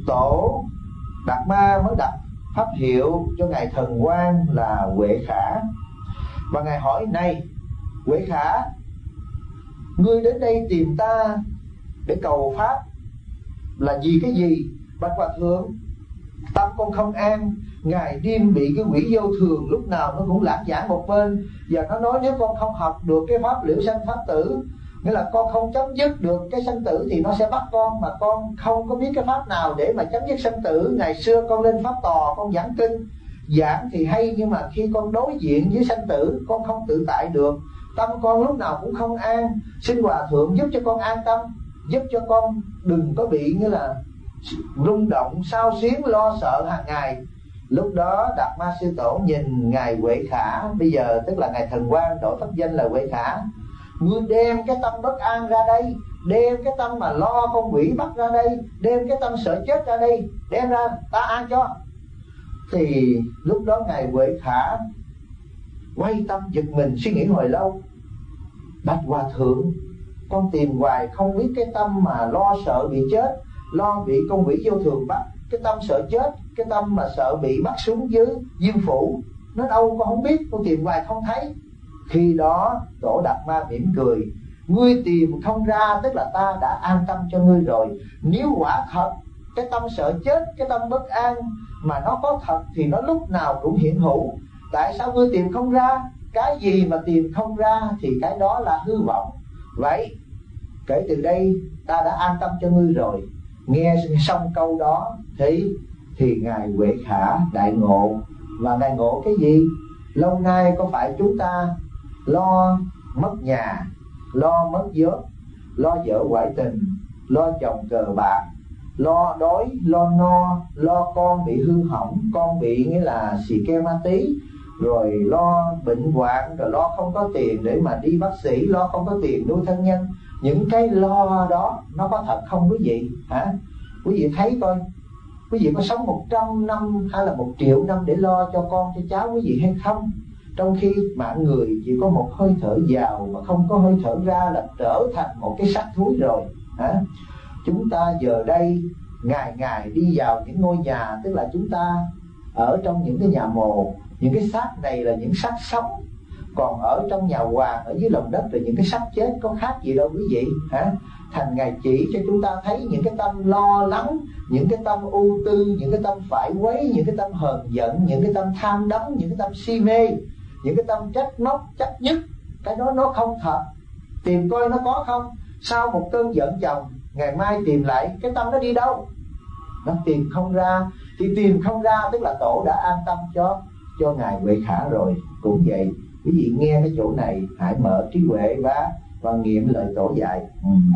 Tổ Đạt Ma mới đặt pháp hiệu cho ngài Thần Quang là Huệ Khả. Và ngài hỏi: này Huệ Khả, ngươi đến đây tìm ta để cầu pháp là vì cái gì? Bạch Hòa Thượng, tâm con không an, ngày đêm bị cái quỷ vô thường lúc nào nó cũng lãng giảng một bên, và nó nói nếu con không học được cái pháp liễu sanh pháp tử, nghĩa là con không chấm dứt được cái sanh tử thì nó sẽ bắt con, mà con không có biết cái pháp nào để mà chấm dứt sanh tử. Ngày xưa con lên pháp tòa, con giảng kinh, giảng thì hay, nhưng mà khi con đối diện với sanh tử, con không tự tại được, tâm con lúc nào cũng không an. Xin Hòa Thượng giúp cho con an tâm, giúp cho con đừng có bị như là rung động, xao xuyến, lo sợ hàng ngày. Lúc đó Đạt Ma Sư Tổ nhìn ngài Huệ Khả, bây giờ tức là ngài Thần Quang đổi pháp danh là Huệ Khả: ngươi đem cái tâm bất an ra đây, đem cái tâm mà lo con quỷ bắt ra đây, đem cái tâm sợ chết ra đây, đem ra ta an cho. Thì lúc đó ngài Huệ Khả quay tâm giật mình, suy nghĩ hồi lâu: Bạch Hòa Thượng, con tìm hoài không biết cái tâm mà lo sợ bị chết, lo bị con quỷ vô thường bắt, cái tâm sợ chết, cái tâm mà sợ bị bắt xuống dưới diêm phủ, nó đâu con không biết, con tìm hoài không thấy. Khi đó Tổ Đạt Ma mỉm cười: ngươi tìm không ra tức là ta đã an tâm cho ngươi rồi. Nếu quả thật cái tâm sợ chết, cái tâm bất an mà nó có thật thì nó lúc nào cũng hiện hữu. Tại sao ngươi tìm không ra? Cái gì mà tìm không ra thì cái đó là hư vọng. Vậy kể từ đây ta đã an tâm cho ngươi rồi. Nghe xong câu đó thì ngài Huệ Khả đại ngộ. Và ngài ngộ cái gì? Lâu nay có phải chúng ta lo mất nhà, lo mất vớt, lo vợ ngoại tình, lo chồng cờ bạc, lo đói, lo no, lo con bị hư hỏng, con bị nghĩa là xì ke ma tí, rồi lo bệnh hoạn, rồi lo không có tiền để mà đi bác sĩ, lo không có tiền nuôi thân nhân. Những cái lo đó nó có thật không quý vị? Hả? Quý vị thấy coi, quý vị có sống 100 năm hay là 1 triệu năm để lo cho con cho cháu quý vị hay không? Trong khi mạng người chỉ có một hơi thở vào, mà không có hơi thở ra là trở thành một cái xác thúi rồi. Hả? Chúng ta giờ đây ngày ngày đi vào những ngôi nhà, tức là chúng ta ở trong những cái nhà mồ. Những cái xác này là những xác sống, còn ở trong nhà hoàng, ở dưới lòng đất là những cái xác chết, có khác gì đâu quý vị. Hả? Thành Ngài chỉ cho chúng ta thấy những cái tâm lo lắng, những cái tâm ưu tư, những cái tâm phải quấy, những cái tâm hờn giận, những cái tâm tham đắm, những cái tâm si mê, những cái tâm trách móc, chấp nhất. Cái đó nó không thật. Tìm coi nó có không. Sau một cơn giận chồng, ngày mai tìm lại, cái tâm nó đi đâu? Nó tìm không ra. Thì tìm không ra tức là Tổ đã an tâm cho ngài Huệ Khả rồi. Cũng vậy, quý vị nghe cái chỗ này hãy mở trí huệ và nghiệm lời Tổ dạy.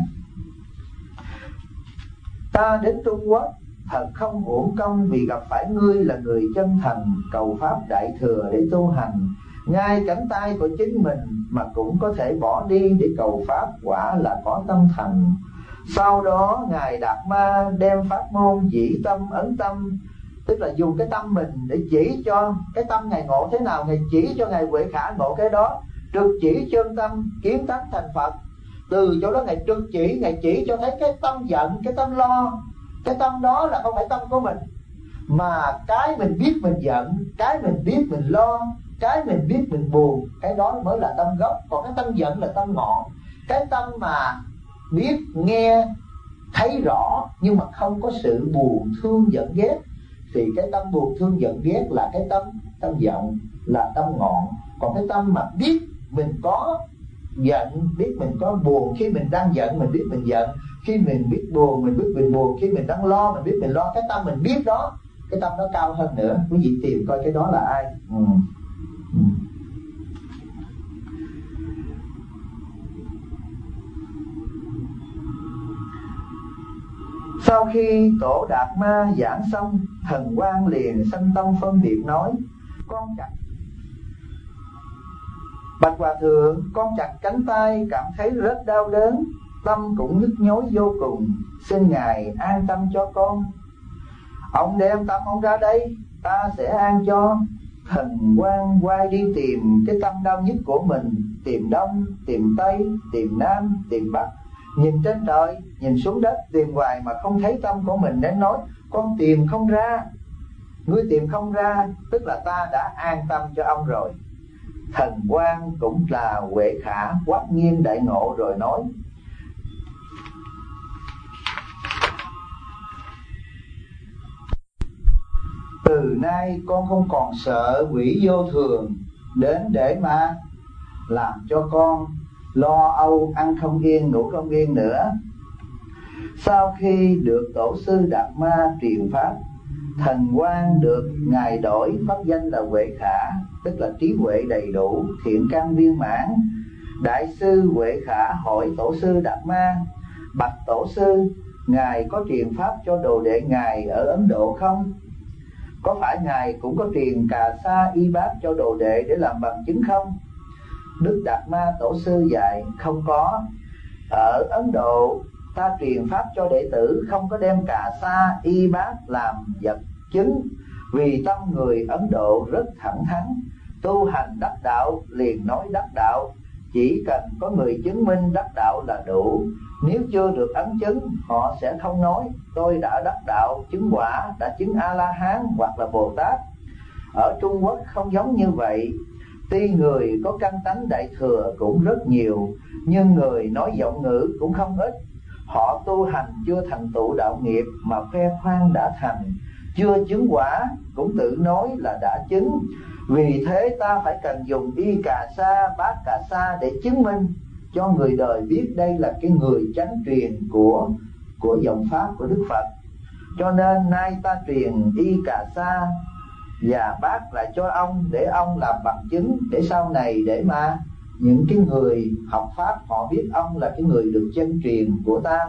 Ta đến Trung Quốc thật không uổng công, vì gặp phải ngươi là người chân thành, cầu pháp đại thừa để tu hành. Ngay cánh tay của chính mình mà cũng có thể bỏ đi để cầu pháp, quả là có tâm thành. Sau đó ngài Đạt Ma đem pháp môn dĩ tâm ấn tâm, tức là dùng cái tâm mình để chỉ cho cái tâm ngài ngộ thế nào, ngài chỉ cho ngài Huệ Khả ngộ cái đó. Trực chỉ chân tâm, kiến tánh thành Phật. Từ chỗ đó ngài trực chỉ, ngài chỉ cho thấy cái tâm giận, cái tâm lo, cái tâm đó là không phải tâm của mình, mà cái mình biết mình giận, cái mình biết mình lo, cái mình biết mình buồn, cái đó mới là tâm gốc. Còn cái tâm giận là tâm ngọn. Cái tâm mà biết, nghe, thấy rõ nhưng mà không có sự buồn, thương, giận, ghét, thì cái tâm buồn, thương, giận, ghét là cái tâm giận, là tâm ngọn. Còn cái tâm mà biết mình có giận, biết mình có buồn, khi mình đang giận mình biết mình giận, khi mình biết buồn mình biết mình buồn, khi mình đang lo mình biết mình lo, cái tâm mình biết đó, cái tâm nó cao hơn nữa. Quý vị tìm coi cái đó là ai. Sau khi Tổ Đạt Ma giảng xong, Thần Quang liền sanh tâm phân biệt nói: con chặt Bạch Hòa Thượng, con chặt cánh tay cảm thấy rất đau đớn, tâm cũng nhức nhối vô cùng, xin Ngài an tâm cho con. Ông đem tâm ông ra đây, ta sẽ an cho. Thần Quang quay đi tìm cái tâm đau nhức của mình, tìm Đông, tìm Tây, tìm Nam, tìm Bắc, Nhìn trên trời, nhìn xuống đất, tìm hoài mà không thấy tâm của mình, nên nói con tìm không ra. Ngươi tìm không ra tức là ta đã an tâm cho ông rồi. Thần Quang cũng là Huệ Khả quát nghiêm đại ngộ rồi nói: từ nay con không còn sợ quỷ vô thường đến để mà làm cho con lo âu, ăn không yên, ngủ không yên nữa. Sau khi được tổ sư Đạt Ma truyền pháp, Thần Quang được ngài đổi pháp danh là Huệ Khả, tức là trí huệ đầy đủ, thiện căn viên mãn. Đại sư Huệ Khả hỏi tổ sư Đạt Ma: bạch tổ sư, ngài có truyền pháp cho đồ đệ ngài ở Ấn Độ không? Có phải ngài cũng có truyền Cà Sa Y Bát cho đồ đệ để làm bằng chứng không? Đức Đạt Ma tổ sư dạy: không có. Ở Ấn Độ ta truyền pháp cho đệ tử, không có đem Cà Sa Y Bát làm vật chứng, vì tâm người Ấn Độ rất thẳng thắn, tu hành đắc đạo liền nói đắc đạo, chỉ cần có người chứng minh đắc đạo là đủ. Nếu chưa được ấn chứng, họ sẽ không nói tôi đã đắc đạo, chứng quả, đã chứng A-la-hán hoặc là Bồ Tát. Ở Trung Quốc không giống như vậy. Tuy người có căn tánh đại thừa cũng rất nhiều, nhưng người nói giọng ngữ cũng không ít. Họ tu hành chưa thành tựu đạo nghiệp mà khoe khoang đã thành, chưa chứng quả cũng tự nói là đã chứng. Vì thế ta phải cần dùng Y Cà Sa, Bát Cà Sa để chứng minh cho người đời biết đây là cái người chánh truyền của dòng pháp của Đức Phật. Cho nên nay ta truyền Y Cà Sa và Bát lại cho ông, để ông làm bằng chứng, để sau này để mà những cái người học pháp họ biết ông là cái người được chân truyền của ta.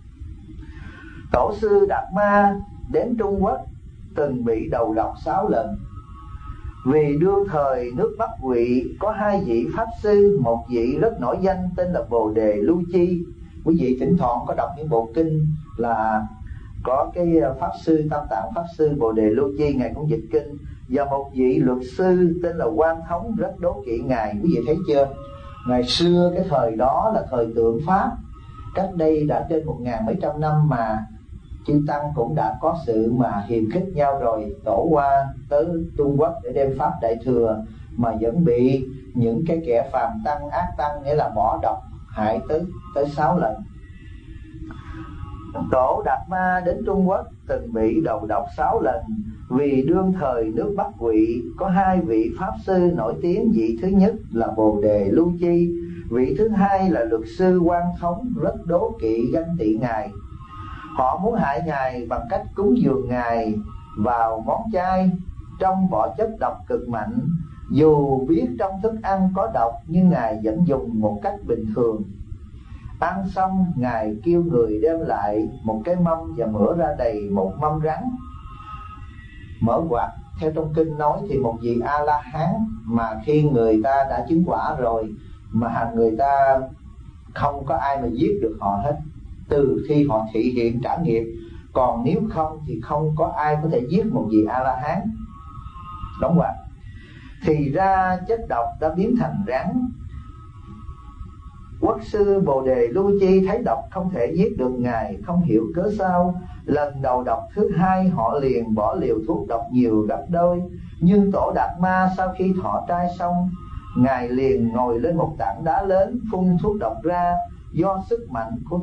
Tổ sư Đạt Ma đến Trung Quốc từng bị đầu độc 6 lần. Vì đương thời nước Bắc Ngụy có 2 vị pháp sư, một vị rất nổi danh tên là Bồ Đề Lưu Chi. Quý vị thỉnh thoảng có đọc những bộ kinh là có cái pháp sư Tam Tạng pháp sư Bồ Đề Lưu Chi, ngài cũng dịch kinh. Và một vị luật sư tên là Quan Thống rất đố kỵ ngài. Quý vị thấy chưa? Ngày xưa cái thời đó là thời tượng pháp, cách đây đã trên 1000 mấy trăm năm mà chư tăng cũng đã có sự mà hiềm khích nhau rồi, tổ qua tới Trung Quốc để đem pháp đại thừa, mà vẫn bị những cái kẻ phàm tăng, ác tăng, nghĩa là bỏ độc hại tới 6 lần. Tổ Đạt Ma đến Trung Quốc từng bị đầu độc 6 lần. Vì đương thời nước Bắc Ngụy có 2 vị pháp sư nổi tiếng, vị thứ nhất là Bồ Đề Lưu Chi, vị thứ hai là luật sư Quan Thống, rất đố kỵ ganh tị ngài. Họ muốn hại ngài bằng cách cúng dường ngài vào món chay trong vỏ chất độc cực mạnh. Dù biết trong thức ăn có độc, nhưng ngài vẫn dùng một cách bình thường. Ăn xong, ngài kêu người đem lại một cái mâm và mửa ra đầy một mâm rắn. Mở quạt, theo trong kinh nói thì một vị A-la-hán mà khi người ta đã chứng quả rồi mà người ta không có ai mà giết được họ hết, từ khi họ thị hiện trả nghiệp. Còn nếu không thì không có ai có thể giết một vị A-la-hán. Đóng quạt. Thì ra chất độc đã biến thành rắn. Quốc sư Bồ Đề Lưu Chi thấy độc không thể giết được ngài, không hiểu cớ sao. Lần đầu độc thứ hai họ liền bỏ liều thuốc độc nhiều gấp đôi. Nhưng Tổ Đạt Ma sau khi thọ trai xong, ngài liền ngồi lên một tảng đá lớn, phun thuốc độc ra. Do sức mạnh của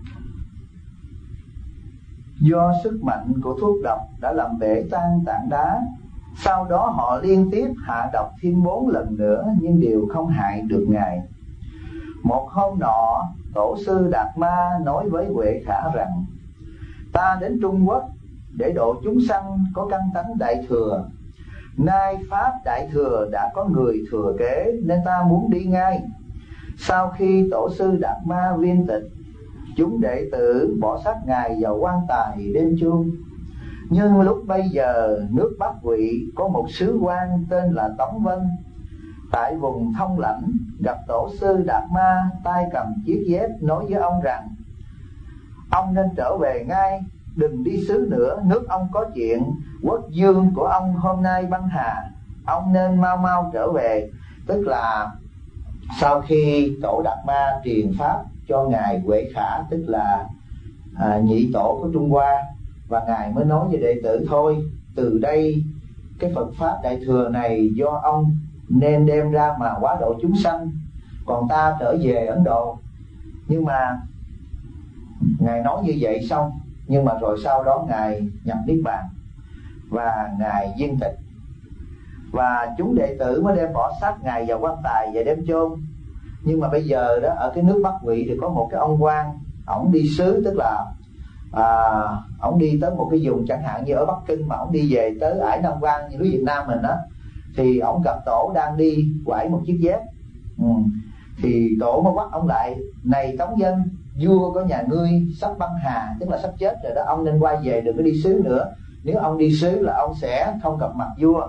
thuốc độc đã làm bể tan tảng đá. Sau đó họ liên tiếp hạ độc thêm 4 lần nữa, nhưng đều không hại được ngài. Một hôm nọ, tổ sư Đạt Ma nói với Huệ Khả rằng: ta đến Trung Quốc để độ chúng sanh có căn tánh đại thừa. Nay pháp đại thừa đã có người thừa kế, nên ta muốn đi ngay. Sau khi tổ sư Đạt Ma viên tịch, chúng đệ tử bỏ xác ngài vào quan tài đêm chôn. Nhưng lúc bây giờ nước Bắc Ngụy có một sứ quan tên là Tống Vân, tại vùng Thông Lãnh, gặp tổ sư Đạt Ma, tay cầm chiếc dép, nói với ông rằng: ông nên trở về ngay, đừng đi xứ nữa. Nước ông có chuyện, quốc vương của ông hôm nay băng hà, ông nên mau mau trở về. Tức là sau khi tổ Đạt Ma truyền pháp cho ngài Huệ Khả, tức là nhị tổ của Trung Hoa, và ngài mới nói với đệ tử thôi, từ đây cái Phật pháp Đại Thừa này do ông nên đem ra mà hóa độ chúng sanh, còn ta trở về Ấn Độ. Nhưng mà ngài nói như vậy xong, nhưng mà rồi sau đó ngài nhập niết bàn và ngài viên tịch, và chúng đệ tử mới đem bỏ xác ngài vào quan tài và đem chôn. Nhưng mà bây giờ đó, ở cái nước Bắc Vị thì có một cái ông quan, ổng đi xứ, tức là ổng đi tới một cái vùng chẳng hạn như ở Bắc Kinh, mà ổng đi về tới Ải Nam Quan như nước Việt Nam mình đó, thì ổng gặp tổ đang đi quải một chiếc dép. Thì tổ mới bắt ông lại: này Tống Dân, vua của nhà ngươi sắp băng hà, tức là sắp chết rồi đó, ông nên quay về, đừng có đi xứ nữa. Nếu ông đi xứ là ông sẽ không gặp mặt vua.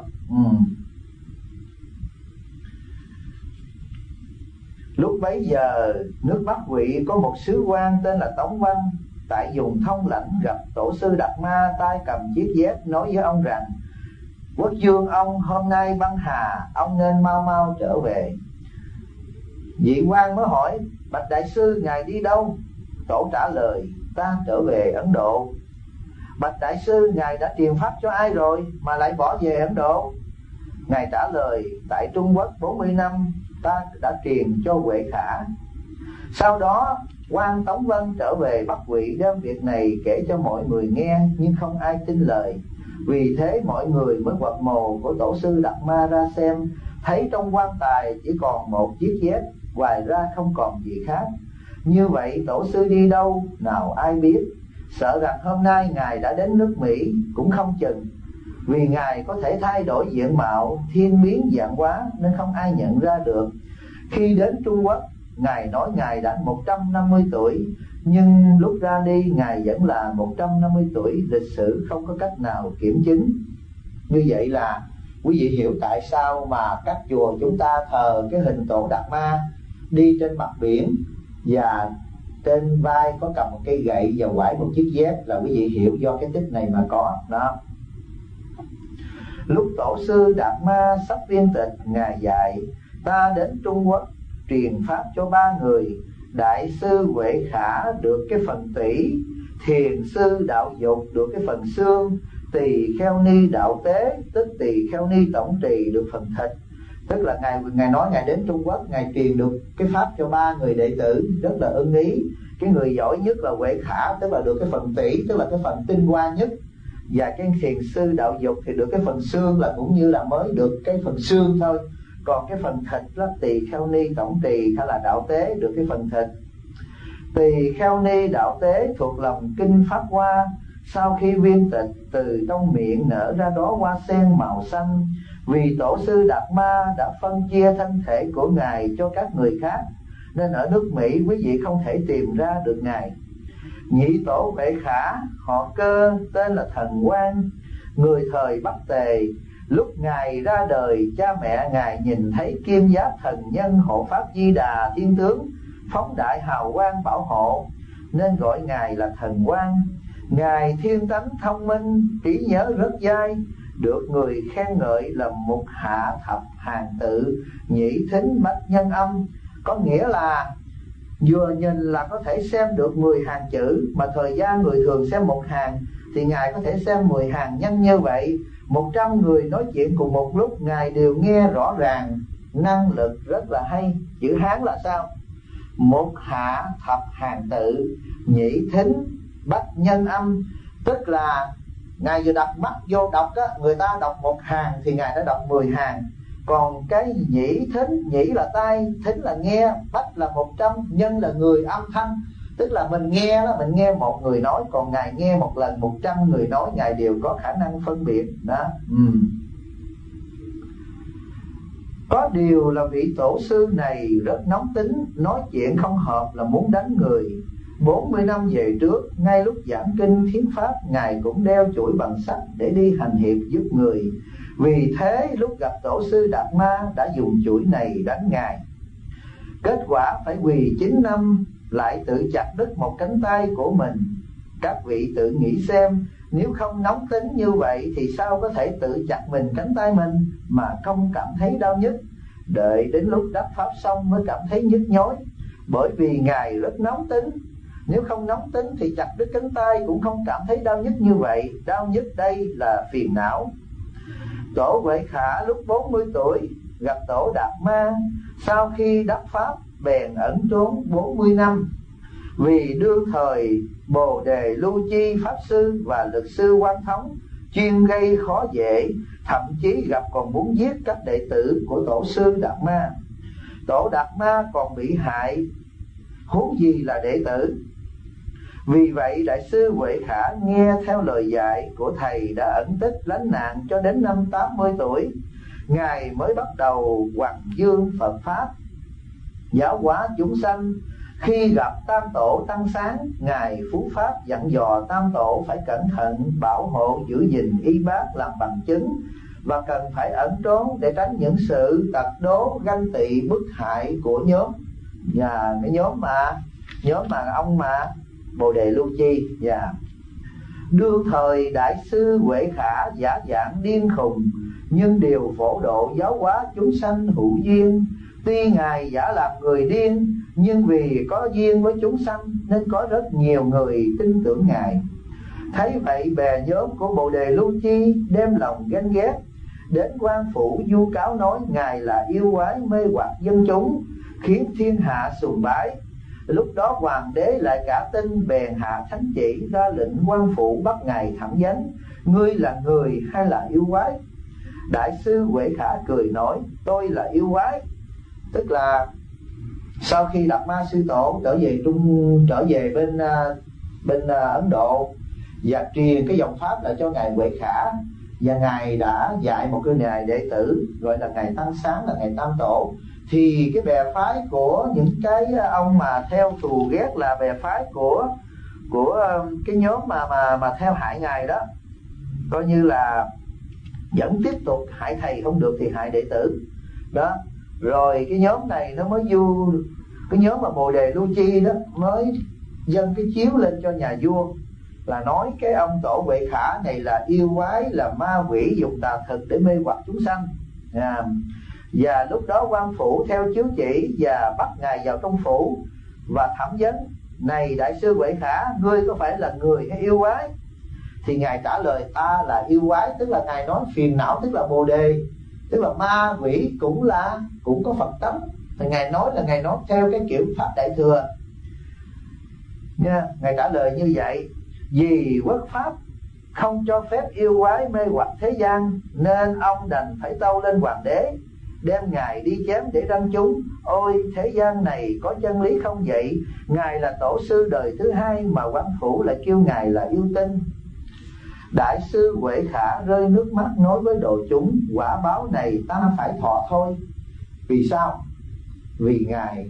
Lúc bấy giờ nước Bắc Vị có một sứ quan tên là Tống Văn, tại vùng Thông Lãnh gặp tổ sư Đạt Ma, tay cầm chiếc dép, nói với ông rằng: quốc vương ông hôm nay băng hà, ông nên mau mau trở về. Vị quan mới hỏi: bạch đại sư, ngài đi đâu? Tổ trả lời: ta trở về Ấn Độ. Bạch đại sư, ngài đã truyền pháp cho ai rồi mà lại bỏ về Ấn Độ? Ngài trả lời: tại Trung Quốc 40 năm ta đã truyền cho Huệ Khả. Sau đó quan Tống Vân trở về Bắc Vị, đem việc này kể cho mọi người nghe, nhưng không ai tin lời. Vì thế mọi người mới quật mồ của tổ sư Đạt Ma ra xem, thấy trong quan tài chỉ còn một chiếc dép, ngoài ra không còn gì khác. Như vậy tổ sư đi đâu nào ai biết. Sợ rằng hôm nay ngài đã đến nước Mỹ cũng không chừng, vì ngài có thể thay đổi diện mạo, thiên biến vạn hóa, nên không ai nhận ra được. Khi đến Trung Quốc, ngài nói ngài đã 150 tuổi, nhưng lúc ra đi ngài vẫn là 150 tuổi, lịch sử không có cách nào kiểm chứng. Như vậy là quý vị hiểu tại sao mà các chùa chúng ta thờ cái hình tổ Đạt Ma đi trên mặt biển, và trên vai có cầm một cây gậy và quải một chiếc dép, là quý vị hiểu do cái tích này mà có đó. Lúc tổ sư Đạt Ma sắp viên tịch, ngài dạy: ta đến Trung Quốc truyền pháp cho 3 người. Đại sư Huệ Khả được cái phần tỷ, thiền sư Đạo Dục được cái phần xương, tỳ kheo ni Đạo Tế, tức tỳ kheo ni tổng trì, được phần thịt. Tức là ngài nói ngài đến Trung Quốc, ngài truyền được cái pháp cho 3 người đệ tử rất là ưng ý. Cái người giỏi nhất là Huệ Khả, tức là được cái phần tỷ, tức là cái phần tinh hoa nhất. Và cái thiền sư Đạo Dục thì được cái phần xương, là cũng như là mới được cái phần xương thôi. Còn cái phần thịt là tỳ kheo ni tổng trì hay là Đạo Tế được cái phần thịt. Tỳ kheo ni Đạo Tế thuộc lòng kinh Pháp Hoa, sau khi viên tịch từ trong miệng nở ra đó hoa sen màu xanh. Vì tổ sư Đạt Ma đã phân chia thân thể của ngài cho các người khác, nên ở nước Mỹ quý vị không thể tìm ra được ngài. Nhị tổ Huệ Khả họ Cơ, tên là Thần Quang, người thời Bắc Tề. Lúc ngài ra đời, cha mẹ ngài nhìn thấy kim giáp thần nhân hộ pháp Di Đà thiên tướng, phóng đại hào quang bảo hộ, nên gọi ngài là Thần Quang. Ngài thiên tánh thông minh, trí nhớ rất dai, được người khen ngợi là mục hạ thập hàng tự, nhị thính bách nhân âm. Có nghĩa là vừa nhìn là có thể xem được 10 hàng chữ, mà thời gian người thường xem 1 hàng thì ngài có thể xem 10 hàng nhân như vậy. 100 người nói chuyện cùng một lúc, ngài đều nghe rõ ràng, năng lực rất là hay. Chữ Hán là sao? Một hạ thập hàng tự, nhị thính bách nhân âm. Tức là ngài vừa đặt mắt vô đọc á, người ta đọc 1 hàng thì ngài đã đọc 10 hàng. Còn cái nhĩ thính, nhĩ là tai, thính là nghe, bách là 100, nhân là người âm thanh. Tức là mình nghe đó, mình nghe một người nói, còn ngài nghe một lần 100 người nói, ngài đều có khả năng phân biệt đó. Có điều là vị tổ sư này rất nóng tính, nói chuyện không hợp là muốn đánh người. 40 năm về trước, ngay lúc giảng kinh thiến pháp, ngài cũng đeo chuỗi bằng sắt để đi hành hiệp giúp người. Vì thế lúc gặp tổ sư Đạt Ma đã dùng chuỗi này đánh ngài. Kết quả phải quỳ 9 năm, lại tự chặt đứt một cánh tay của mình. Các vị tự nghĩ xem, nếu không nóng tính như vậy thì sao có thể tự chặt mình cánh tay mình mà không cảm thấy đau nhức. Đợi đến lúc đắc pháp xong mới cảm thấy nhức nhối. bởi vì Ngài rất nóng tính. Nếu không nóng tính thì chặt đứt cánh tay cũng không cảm thấy đau nhức như vậy. Đau nhức đây là phiền não. Tổ Huệ Khả lúc 40 tuổi gặp Tổ Đạt Ma, sau khi đắc pháp bèn ẩn trốn 40 năm. Vì đương thời Bồ Đề Lưu Chi Pháp Sư và Lực Sư Quan Thống chuyên gây khó dễ, thậm chí gặp còn muốn giết các đệ tử của Tổ sư Đạt Ma. Tổ Đạt Ma còn bị hại, huống gì là đệ tử. Vì vậy Đại sư Huệ Khả nghe theo lời dạy của thầy đã ẩn tích lánh nạn cho đến năm 80 tuổi. Ngài mới bắt đầu hoằng dương Phật Pháp, giáo hóa chúng sanh. Khi gặp Tam Tổ Tăng Sáng, Ngài Phú Pháp dặn dò Tam Tổ phải cẩn thận bảo hộ giữ gìn y bát làm bằng chứng, và cần phải ẩn trốn để tránh những sự tật đố ganh tị bức hại của nhóm. Và cái nhóm mà ông mà Bồ Đề Lưu Chi. Đương thời Đại sư Huệ Khả giả dạng điên khùng, nhưng điều phổ độ giáo hóa chúng sanh hữu duyên. Tuy Ngài giả làm người điên, nhưng vì có duyên với chúng sanh nên có rất nhiều người tin tưởng Ngài. Thấy vậy bè nhóm của Bồ Đề Lưu Chi đem lòng ganh ghét, đến quan phủ vu cáo nói Ngài là yêu quái mê hoặc dân chúng, khiến thiên hạ sùng bái. Lúc đó hoàng đế lại cả tin, bèn hạ thánh chỉ ra lệnh quan phủ bắt Ngài thẩm vấn: ngươi là người hay là yêu quái? Đại sư Huệ Khả cười nói: tôi là yêu quái. Tức là sau khi Đạt Ma sư tổ trở về bên Ấn Độ và truyền cái dòng pháp lại cho Ngài Huệ Khả, và Ngài đã dạy một cái Ngài đệ tử gọi là Ngài Tăng Sáng, là Ngài Tam Tổ. Thì cái bè phái của những cái ông mà theo thù ghét là bè phái của cái nhóm mà theo hại Ngài đó, coi như là vẫn tiếp tục hại thầy, không được thì hại đệ tử đó. Rồi cái nhóm này nó mới cái nhóm mà Bồ Đề Lưu Chi đó mới dâng cái chiếu lên cho nhà vua, là nói cái ông Tổ Huệ Khả này là yêu quái, là ma quỷ dùng tà thực để mê hoặc chúng sanh. Và lúc đó quan phủ theo chiếu chỉ và bắt Ngài vào trong phủ và thẩm vấn: này Đại sư Huệ Khả, ngươi có phải là người hay yêu quái? Thì Ngài trả lời: ta là yêu quái. Tức là Ngài nói phiền não tức là Bồ Đề, tức là ma quỷ cũng có Phật tánh. Thì Ngài nói là Ngài nói theo cái kiểu pháp Đại Thừa nha. Ngài trả lời như vậy: vì quốc pháp không cho phép yêu quái mê hoặc thế gian, nên ông đành phải tâu lên hoàng đế, đem Ngài đi chém để răn chúng. Ôi thế gian này có chân lý không vậy? Ngài là tổ sư đời thứ hai mà quan phủ lại kêu Ngài là yêu tinh. Đại sư Huệ Khả rơi nước mắt nói với đội chúng: quả báo này ta phải thọ thôi. Vì sao? Vì Ngài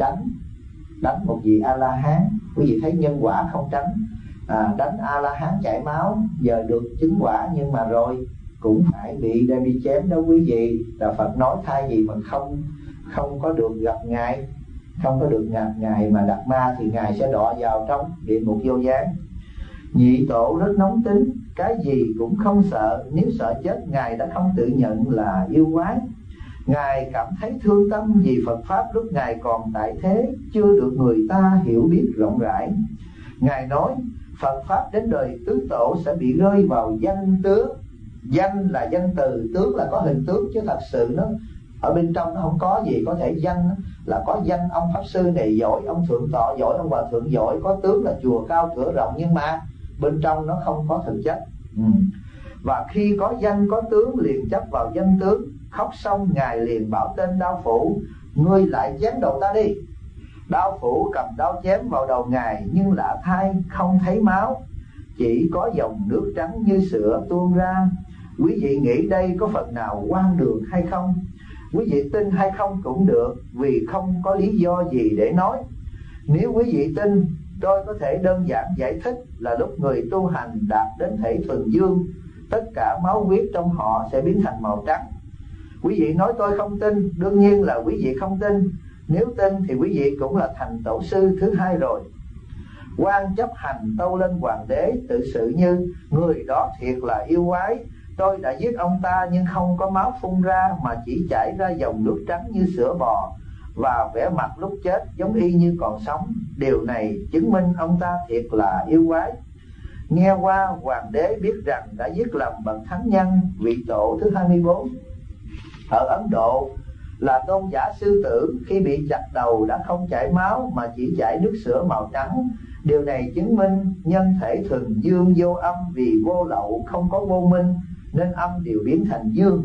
đánh một vị A-la-hán. Quý vị thấy nhân quả không tránh, đánh A-la-hán chảy máu, giờ được chứng quả, nhưng mà rồi cũng phải bị đem đi chém đó quý vị. Là Phật nói thay vì mình không có được gặp Ngài, không có được gặp Ngài mà Đạt Ma, thì Ngài sẽ đọa vào trong địa ngục vô gián. Nhị tổ rất nóng tính, cái gì cũng không sợ. Nếu sợ chết, Ngài đã không tự nhận là yêu quái. Ngài cảm thấy thương tâm vì Phật Pháp lúc Ngài còn tại thế chưa được người ta hiểu biết rộng rãi. Ngài nói Phật Pháp đến đời tứ tổ sẽ bị rơi vào danh tướng. Danh là danh từ, tướng là có hình tướng, chứ thật sự nó ở bên trong nó không có gì. Có thể danh là có danh ông Pháp Sư này giỏi, ông Thượng Tọa giỏi, ông Hòa Thượng giỏi, có tướng là chùa cao cửa rộng, nhưng mà bên trong nó không có thực chất. Và khi có danh có tướng liền chấp vào danh tướng. Khóc xong Ngài liền bảo tên Đao Phủ: ngươi lại chém đầu ta đi. Đao Phủ cầm đao chém vào đầu Ngài, nhưng lạ thay không thấy máu, chỉ có dòng nước trắng như sữa tuôn ra. Quý vị nghĩ đây có phần nào hoang đường hay không? Quý vị tin hay không cũng được, vì không có lý do gì để nói. Nếu quý vị tin, tôi có thể đơn giản giải thích là lúc người tu hành đạt đến thể thuần dương, tất cả máu huyết trong họ sẽ biến thành màu trắng. Quý vị nói tôi không tin, đương nhiên là quý vị không tin. Nếu tin thì quý vị cũng là thành tổ sư thứ hai rồi. Quan chấp hành tâu lên hoàng đế tự sự như: người đó thiệt là yêu quái. Tôi đã giết ông ta nhưng không có máu phun ra, mà chỉ chảy ra dòng nước trắng như sữa bò. và vẻ mặt lúc chết giống y như còn sống. Điều này chứng minh ông ta thiệt là yêu quái. Nghe qua, hoàng đế biết rằng đã giết lầm bậc thánh nhân vị tổ thứ 24. Ở Ấn Độ là tôn giả sư tử, khi bị chặt đầu đã không chảy máu mà chỉ chảy nước sữa màu trắng. Điều này chứng minh nhân thể thuần dương vô âm, vì vô lậu không có vô minh nên âm đều biến thành dương.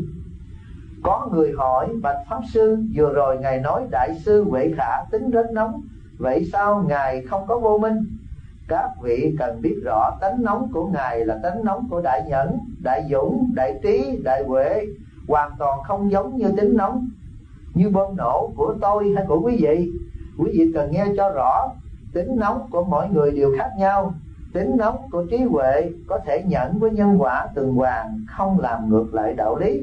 Có người hỏi: bạch pháp sư, vừa rồi ngài nói đại sư Huệ Khả tính rất nóng, vậy sao ngài không có vô minh? Các vị cần biết rõ tánh nóng của ngài là tánh nóng của đại nhẫn, đại dũng, đại trí, đại huệ, hoàn toàn không giống như tính nóng như bom nổ của tôi hay của quý vị. Quý vị cần nghe cho rõ, tính nóng của mỗi người đều khác nhau. Tính nóng của trí huệ có thể nhẫn với nhân quả tuần hoàn, không làm ngược lại đạo lý.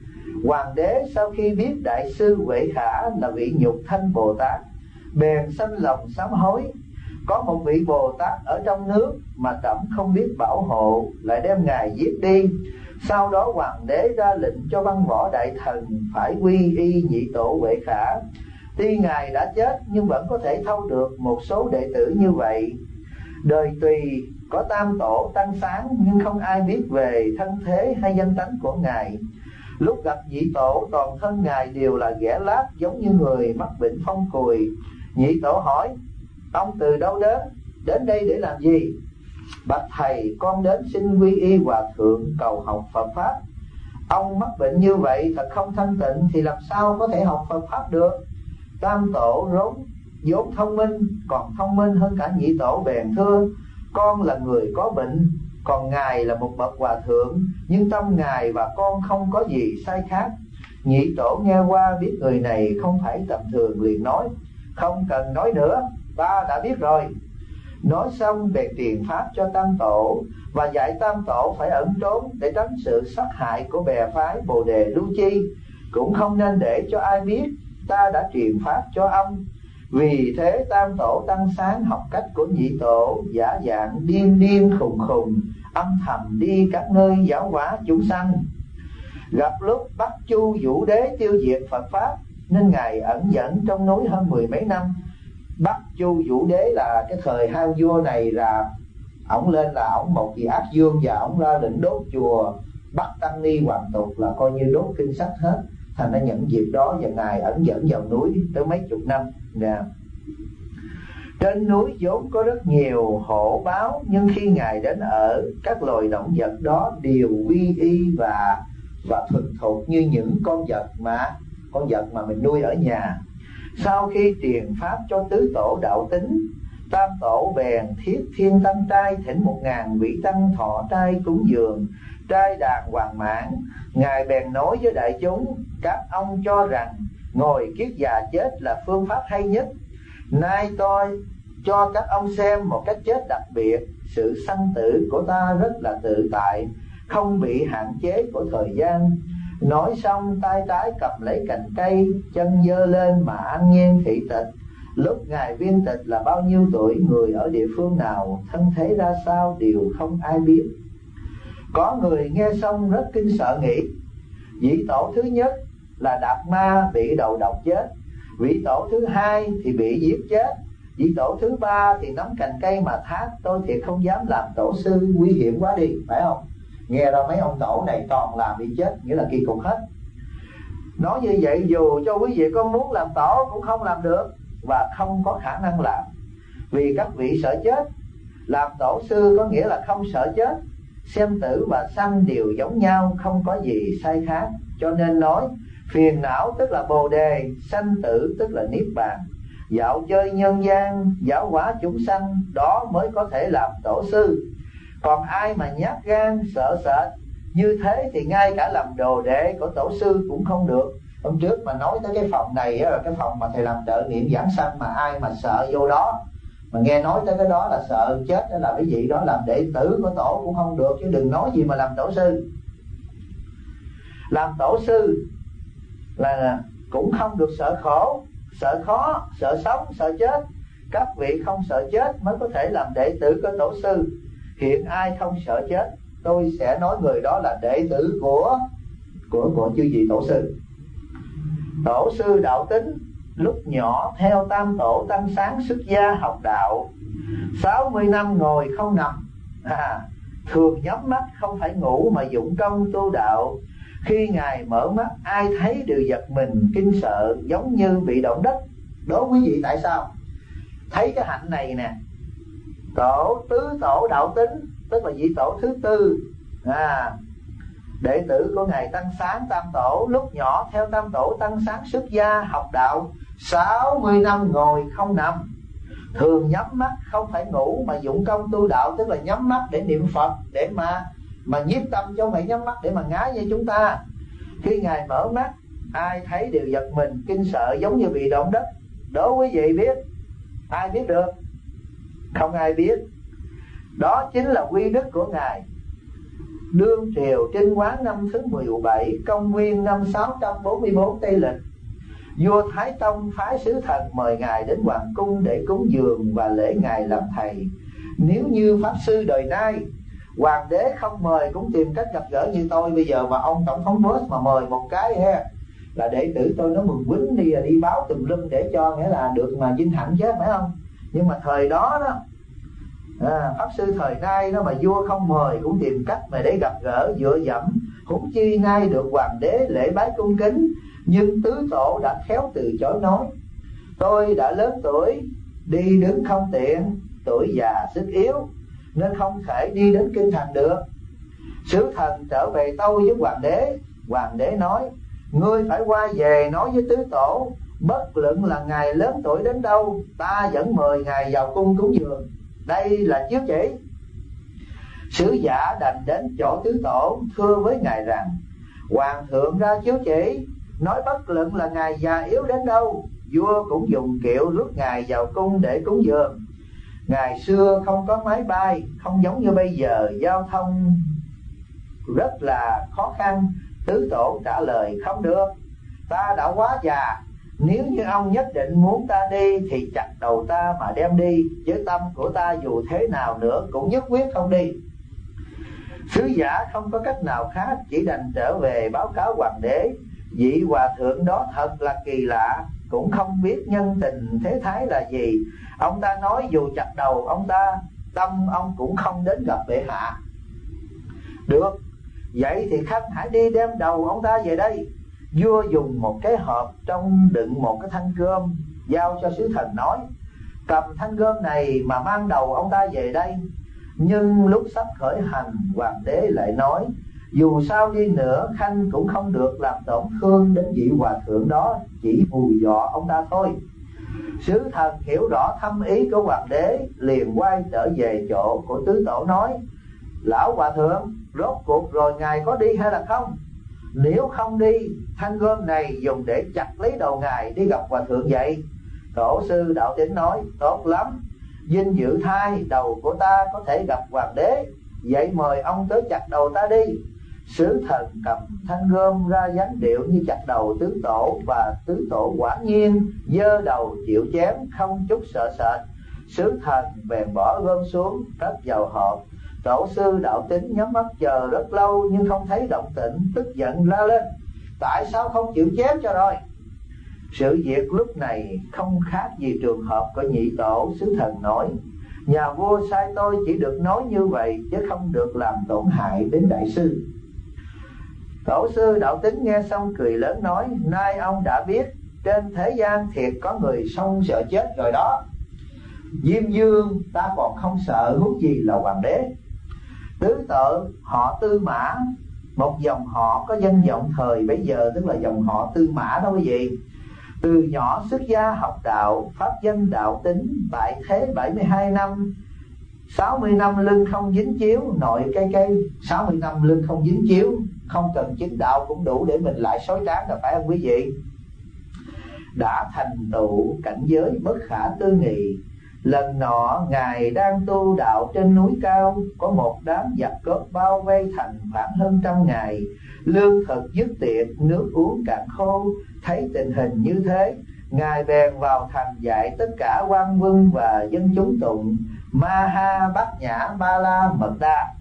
Hoàng đế sau khi biết đại sư Huệ Khả là vị nhục thanh Bồ Tát, bèn sanh lòng sám hối. Có một vị Bồ Tát ở trong nước mà trẫm không biết bảo hộ, lại đem ngài giết đi. Sau đó hoàng đế ra lệnh cho văn võ đại thần phải quy y nhị tổ Huệ Khả. Tuy ngài đã chết nhưng vẫn có thể thâu được một số đệ tử như vậy. Đời Tùy có tam tổ tăng sáng, nhưng không ai biết về thân thế hay danh tánh của ngài. Lúc gặp nhị tổ, toàn thân ngài đều là ghẻ lát, giống như người mắc bệnh phong cùi. Nhị tổ hỏi: ông từ đâu đến đây để làm gì? Bạch thầy, con đến xin quy y hòa thượng cầu học Phật pháp. Ông mắc bệnh như vậy thật không thanh tịnh thì làm sao có thể học Phật pháp được? Tam tổ vốn thông minh, còn thông minh hơn cả nhị tổ, bèn thưa: con là người có bệnh, còn ngài là một bậc hòa thượng, nhưng tâm ngài và con không có gì sai khác. Nhị tổ nghe qua biết người này không phải tầm thường, liền nói: không cần nói nữa, ta đã biết rồi. Nói xong bèn truyền pháp cho tam tổ và dạy tam tổ phải ẩn trốn để tránh sự sát hại của bè phái Bồ Đề Lưu Chi, cũng không nên để cho ai biết ta đã truyền pháp cho ông. Vì thế tam tổ tăng sáng học cách của nhị tổ, giả dạng điên khùng, âm thầm đi các nơi giáo hóa chúng sanh. Gặp lúc Bắc Chu Vũ Đế tiêu diệt Phật pháp nên ngài ẩn dẫn trong núi hơn 10 mấy năm. Bắc Chu Vũ Đế là cái thời hai vua này, là ổng lên là ổng một vị ác vương, và ổng ra lệnh đốt chùa, bắt tăng ni hoàn tục, là coi như đốt kinh sách hết. Thành đã nhận dịp đó và ngài ẩn dẫn vào núi tới mấy chục năm. Trên núi vốn có rất nhiều hổ báo, nhưng khi ngài đến ở, các loài động vật đó đều quy y và thuần thục như những con vật mà mình nuôi ở nhà. Sau khi truyền pháp cho tứ tổ đạo tính, tam tổ bèn thiết thiên tăng trai, thỉnh 1000 vị tăng thọ trai cúng dường, trai đàn hoàn mãn. Ngài bèn nói với đại chúng: các ông cho rằng ngồi kiết già chết là phương pháp hay nhất. Nay tôi cho các ông xem một cách chết đặc biệt. Sự sanh tử của ta rất là tự tại, không bị hạn chế của thời gian. Nói xong tay trái cầm lấy cành cây, chân giơ lên mà an nhiên thị tịch. Lúc ngài viên tịch là bao nhiêu tuổi, người ở địa phương nào, thân thế ra sao đều không ai biết. Có người nghe xong rất kinh sợ, nghĩ: vị tổ thứ nhất là Đạt Ma bị đầu độc chết, vị tổ thứ hai thì bị giết chết, vị tổ thứ ba thì nắm cành cây mà thác. Tôi thì không dám làm tổ sư, nguy hiểm quá đi, phải không? Nghe ra mấy ông tổ này toàn làm bị chết, nghĩa là kỳ cục hết. Nói như vậy dù cho quý vị có muốn làm tổ cũng không làm được, và không có khả năng làm, vì các vị sợ chết. Làm tổ sư có nghĩa là không sợ chết. Xem tử và sanh đều giống nhau, không có gì sai khác. Cho nên nói phiền não tức là bồ đề, sanh tử tức là niết bàn. Dạo chơi nhân gian, giáo hóa chúng sanh, đó mới có thể làm tổ sư. Còn ai mà nhát gan sợ sệt như thế thì ngay cả làm đồ đệ của tổ sư cũng không được. Hôm trước mà nói tới cái phòng này là cái phòng mà thầy làm trợ niệm giảng sanh, mà ai mà sợ vô đó, mà nghe nói tới cái đó là sợ chết, đó là cái gì đó làm đệ tử của tổ cũng không được, chứ đừng nói gì mà làm tổ sư. Làm tổ sư là cũng không được sợ khổ, sợ khó, sợ sống, sợ chết. Các vị không sợ chết mới có thể làm đệ tử của tổ sư. Hiện ai không sợ chết, tôi sẽ nói người đó là đệ tử của chư vị tổ sư. Tổ sư đạo tính lúc nhỏ theo tam tổ tăng sáng xuất gia học đạo, 60 năm ngồi không nằm, thường nhắm mắt không phải ngủ mà dụng công tu đạo. Khi Ngài mở mắt ai thấy đều giật mình kinh sợ, giống như bị động đất. Đố quý vị tại sao? Thấy cái hạnh này nè, tổ tứ tổ Đạo Tín, tức là vị tổ thứ tư, đệ tử của Ngài Tăng Sáng Tam Tổ, lúc nhỏ theo Tam Tổ Tăng Sáng xuất gia học đạo, 60 năm ngồi không nằm, thường nhắm mắt không phải ngủ mà dụng công tu đạo, tức là nhắm mắt để niệm Phật, để mà nhiếp tâm, chứ không phải nhắm mắt để mà ngái như chúng ta. Khi Ngài mở mắt ai thấy đều giật mình kinh sợ, giống như bị động đất. Đố quý vị biết, ai biết được? Không ai biết. Đó chính là quy đức của Ngài. Đương triều Trinh Quán năm thứ 17, công nguyên năm 644 Tây Lịch, vua Thái Tông phái sứ thần mời Ngài đến hoàng cung để cúng dường và lễ Ngài làm thầy. Nếu như pháp sư đời nay hoàng đế không mời cũng tìm cách gặp gỡ như tôi bây giờ, mà ông tổng thống Bush mà mời một cái là đệ tử tôi nó mừng quýnh đi báo tùm lum để cho, nghĩa là được mà vinh hạnh chứ, phải không? Nhưng mà thời đó pháp sư thời nay đó mà vua không mời cũng tìm cách mà để gặp gỡ dựa dẫm, huống chi nay được hoàng đế lễ bái cung kính. Nhưng tứ tổ đã khéo từ chối nói: tôi đã lớn tuổi, đi đứng không tiện, tuổi già sức yếu, nên không thể đi đến kinh thành được. Sứ thần trở về tâu với hoàng đế. Hoàng đế nói: ngươi phải qua về nói với tứ tổ, bất luận là Ngài lớn tuổi đến đâu, ta vẫn mời Ngài vào cung cúng dường. Đây là chiếu chỉ. Sứ giả đành đến chỗ tứ tổ thưa với Ngài rằng: hoàng thượng ra chiếu chỉ, nói bất luận là Ngài già yếu đến đâu, vua cũng dùng kiệu rước Ngài vào cung để cúng dường. Ngày xưa không có máy bay, không giống như bây giờ, giao thông rất là khó khăn. Tứ tổ trả lời: không được, ta đã quá già, nếu như ông nhất định muốn ta đi thì chặt đầu ta mà đem đi, với tâm của ta dù thế nào nữa cũng nhất quyết không đi. Sứ giả không có cách nào khác, chỉ đành trở về báo cáo hoàng đế. Vị hòa thượng đó thật là kỳ lạ, cũng không biết nhân tình thế thái là gì. Ông ta nói dù chặt đầu ông ta, tâm ông cũng không đến gặp bệ hạ. Được, vậy thì khanh hãy đi đem đầu ông ta về đây. Vua dùng một cái hộp trong đựng một cái thanh gươm, giao cho sứ thần nói: cầm thanh gươm này mà mang đầu ông ta về đây. Nhưng lúc sắp khởi hành, hoàng đế lại nói: dù sao đi nữa khanh cũng không được làm tổn thương đến vị hòa thượng đó, chỉ hù dọa ông ta thôi. Sứ thần hiểu rõ thâm ý của hoàng đế, liền quay trở về chỗ của tứ tổ nói: lão hòa thượng, rốt cuộc rồi Ngài có đi hay là không? Nếu không đi, thanh gươm này dùng để chặt lấy đầu Ngài đi gặp hòa thượng vậy. Tổ sư Đạo Tín nói: tốt lắm, vinh dự thay đầu của ta có thể gặp hoàng đế, vậy mời ông tới chặt đầu ta đi. Sứ thần cầm thanh gươm ra dáng điệu như chặt đầu tứ tổ, và tứ tổ quả nhiên giơ đầu chịu chém, không chút sợ sệt. Sứ thần bèn bỏ gươm xuống, cất vào hộp. Tổ sư Đạo Tín nhắm mắt chờ rất lâu nhưng không thấy động tĩnh, tức giận la lên: tại sao không chịu chém cho rồi? Sự việc lúc này không khác gì trường hợp của nhị tổ. Sứ thần nói: nhà vua sai tôi chỉ được nói như vậy, chứ không được làm tổn hại đến đại sư. Tổ sư Đạo Tín nghe xong cười lớn nói: nay ông đã biết trên thế gian thiệt có người sông sợ chết rồi đó. Diêm Dương ta còn không sợ, huống gì là hoàng đế. Tứ tự họ Tư Mã, một dòng họ có danh vọng thời bấy giờ, tức là dòng họ Tư Mã đó quý vị. Từ nhỏ xuất gia học đạo, pháp danh Đạo Tín, tại thế 72 năm, 60 năm lưng không dính chiếu. Nội cây 60 năm lưng không dính chiếu, không cần chứng đạo cũng đủ để mình lại sói tráng rồi, phải không quý vị? Đã thành tựu cảnh giới bất khả tư nghị. Lần nọ Ngài đang tu đạo trên núi cao, có một đám giặc cướp bao vây thành khoảng hơn 100 ngày. Lương thực dứt tiệt, nước uống cạn khô. Thấy tình hình như thế, Ngài bèn vào thành dạy tất cả quan quân và dân chúng tụng Ma Ha Bát Nhã Ba La Mật Đa.